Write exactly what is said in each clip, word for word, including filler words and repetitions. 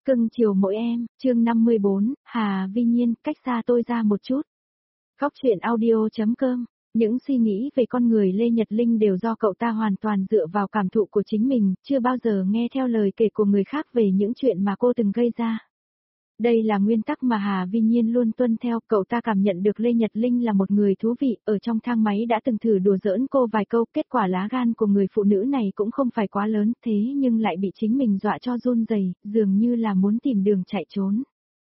Cưng chiều mỗi em, chương năm mươi bốn, Hà Vi Nhiên, cách xa tôi ra một chút. Góc truyện audio.com, những suy nghĩ về con người Lê Nhật Linh đều do cậu ta hoàn toàn dựa vào cảm thụ của chính mình, chưa bao giờ nghe theo lời kể của người khác về những chuyện mà cô từng gây ra. Đây là nguyên tắc mà Hà Vi Nhiên luôn tuân theo, cậu ta cảm nhận được Lê Nhật Linh là một người thú vị, ở trong thang máy đã từng thử đùa giỡn cô vài câu, kết quả lá gan của người phụ nữ này cũng không phải quá lớn, thế nhưng lại bị chính mình dọa cho run rẩy, dường như là muốn tìm đường chạy trốn.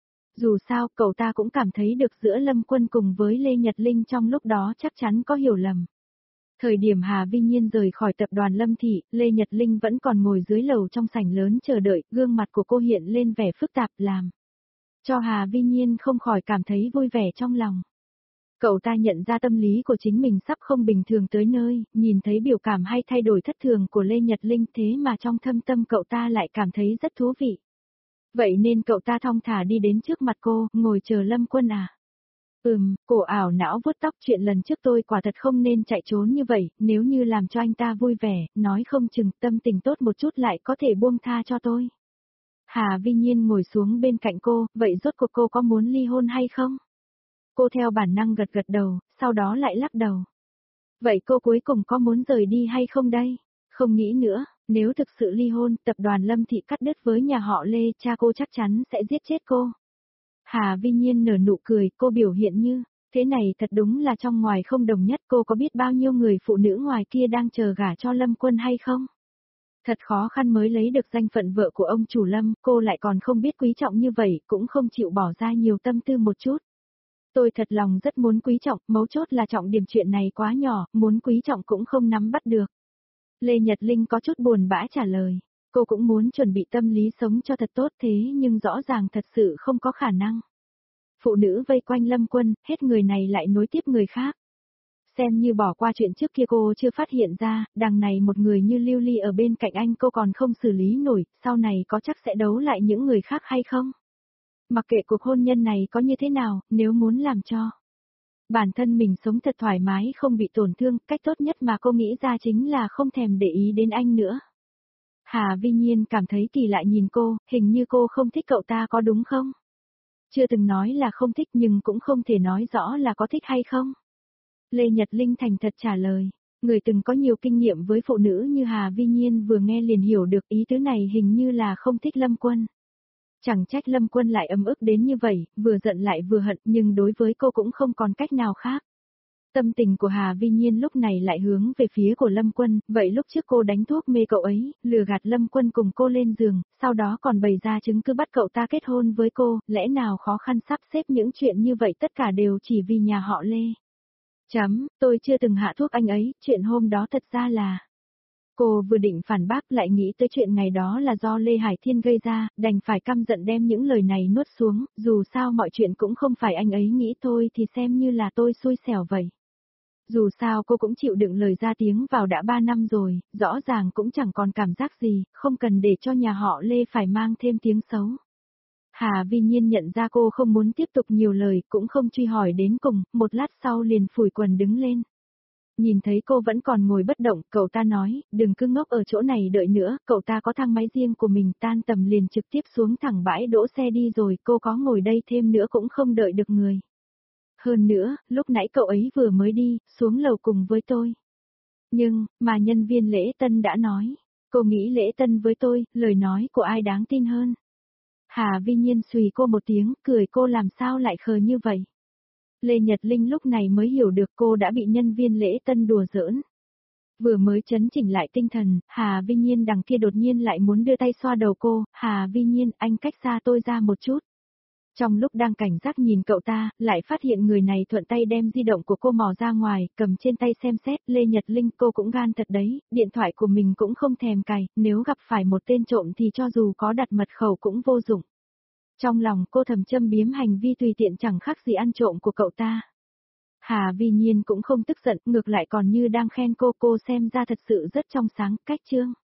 Dù sao, cậu ta cũng cảm thấy được giữa Lâm Quân cùng với Lê Nhật Linh trong lúc đó chắc chắn có hiểu lầm. Thời điểm Hà Vi Nhiên rời khỏi tập đoàn Lâm Thị, Lê Nhật Linh vẫn còn ngồi dưới lầu trong sảnh lớn chờ đợi, gương mặt của cô hiện lên vẻ phức tạp làm cho Hà Vi Nhiên không khỏi cảm thấy vui vẻ trong lòng. Cậu ta nhận ra tâm lý của chính mình sắp không bình thường tới nơi, nhìn thấy biểu cảm hay thay đổi thất thường của Lê Nhật Linh thế mà trong thâm tâm cậu ta lại cảm thấy rất thú vị. Vậy nên cậu ta thong thả đi đến trước mặt cô, ngồi chờ Lâm Quân à. Ừm, cổ ảo não vuốt tóc, chuyện lần trước tôi quả thật không nên chạy trốn như vậy, nếu như làm cho anh ta vui vẻ, nói không chừng tâm tình tốt một chút lại có thể buông tha cho tôi. Hà Vi Nhiên ngồi xuống bên cạnh cô, vậy rốt cuộc cô có muốn ly hôn hay không? Cô theo bản năng gật gật đầu, sau đó lại lắc đầu. Vậy cô cuối cùng có muốn rời đi hay không đây? Không nghĩ nữa, nếu thực sự ly hôn, tập đoàn Lâm Thị cắt đứt với nhà họ Lê, cha cô chắc chắn sẽ giết chết cô. Hà Vi Nhiên nở nụ cười, cô biểu hiện như, thế này thật đúng là trong ngoài không đồng nhất, cô có biết bao nhiêu người phụ nữ ngoài kia đang chờ gả cho Lâm Quân hay không? Thật khó khăn mới lấy được danh phận vợ của ông chủ Lâm, cô lại còn không biết quý trọng như vậy, cũng không chịu bỏ ra nhiều tâm tư một chút. Tôi thật lòng rất muốn quý trọng, mấu chốt là trọng điểm chuyện này quá nhỏ, muốn quý trọng cũng không nắm bắt được. Lê Nhật Linh có chút buồn bã trả lời, cô cũng muốn chuẩn bị tâm lý sống cho thật tốt thế nhưng rõ ràng thật sự không có khả năng. Phụ nữ vây quanh Lâm Quân, hết người này lại nối tiếp người khác. Xem như bỏ qua chuyện trước kia cô chưa phát hiện ra, đằng này một người như Lưu Ly ở bên cạnh anh cô còn không xử lý nổi, sau này có chắc sẽ đấu lại những người khác hay không? Mặc kệ cuộc hôn nhân này có như thế nào, nếu muốn làm cho bản thân mình sống thật thoải mái không bị tổn thương, cách tốt nhất mà cô nghĩ ra chính là không thèm để ý đến anh nữa. Hà Vi Nhiên cảm thấy kỳ lạ nhìn cô, hình như cô không thích cậu ta có đúng không? Chưa từng nói là không thích nhưng cũng không thể nói rõ là có thích hay không. Lê Nhật Linh thành thật trả lời, người từng có nhiều kinh nghiệm với phụ nữ như Hà Vi Nhiên vừa nghe liền hiểu được ý tứ này hình như là không thích Lâm Quân. Chẳng trách Lâm Quân lại ấm ức đến như vậy, vừa giận lại vừa hận nhưng đối với cô cũng không còn cách nào khác. Tâm tình của Hà Vi Nhiên lúc này lại hướng về phía của Lâm Quân, vậy lúc trước cô đánh thuốc mê cậu ấy, lừa gạt Lâm Quân cùng cô lên giường, sau đó còn bày ra chứng cứ bắt cậu ta kết hôn với cô, lẽ nào khó khăn sắp xếp những chuyện như vậy tất cả đều chỉ vì nhà họ Lê. Chấm, tôi chưa từng hạ thuốc anh ấy, chuyện hôm đó thật ra là... Cô vừa định phản bác lại nghĩ tới chuyện ngày đó là do Lê Hải Thiên gây ra, đành phải căm giận đem những lời này nuốt xuống, dù sao mọi chuyện cũng không phải anh ấy nghĩ thôi thì xem như là tôi xui xẻo vậy. Dù sao cô cũng chịu đựng lời ra tiếng vào đã ba năm rồi, rõ ràng cũng chẳng còn cảm giác gì, không cần để cho nhà họ Lê phải mang thêm tiếng xấu. Hà Vi Nhiên nhận ra cô không muốn tiếp tục nhiều lời, cũng không truy hỏi đến cùng, một lát sau liền phủi quần đứng lên. Nhìn thấy cô vẫn còn ngồi bất động, cậu ta nói, đừng cứ ngốc ở chỗ này đợi nữa, cậu ta có thang máy riêng của mình, tan tầm liền trực tiếp xuống thẳng bãi đỗ xe đi rồi, cô có ngồi đây thêm nữa cũng không đợi được người. Hơn nữa, lúc nãy cậu ấy vừa mới đi, xuống lầu cùng với tôi. Nhưng, mà nhân viên lễ tân đã nói, cô nghĩ lễ tân với tôi, lời nói của ai đáng tin hơn. Hà Vi Nhiên xùy cô một tiếng, cười cô làm sao lại khờ như vậy. Lê Nhật Linh lúc này mới hiểu được cô đã bị nhân viên lễ tân đùa giỡn. Vừa mới chấn chỉnh lại tinh thần, Hà Vi Nhiên đằng kia đột nhiên lại muốn đưa tay xoa đầu cô, Hà Vi Nhiên, anh cách xa tôi ra một chút. Trong lúc đang cảnh giác nhìn cậu ta, lại phát hiện người này thuận tay đem di động của cô mò ra ngoài, cầm trên tay xem xét, Lê Nhật Linh cô cũng gan thật đấy, điện thoại của mình cũng không thèm cài, nếu gặp phải một tên trộm thì cho dù có đặt mật khẩu cũng vô dụng. Trong lòng cô thầm châm biếm hành vi tùy tiện chẳng khác gì ăn trộm của cậu ta. Hà Vi Nhiên cũng không tức giận, ngược lại còn như đang khen cô, cô xem ra thật sự rất trong sáng, cách chương.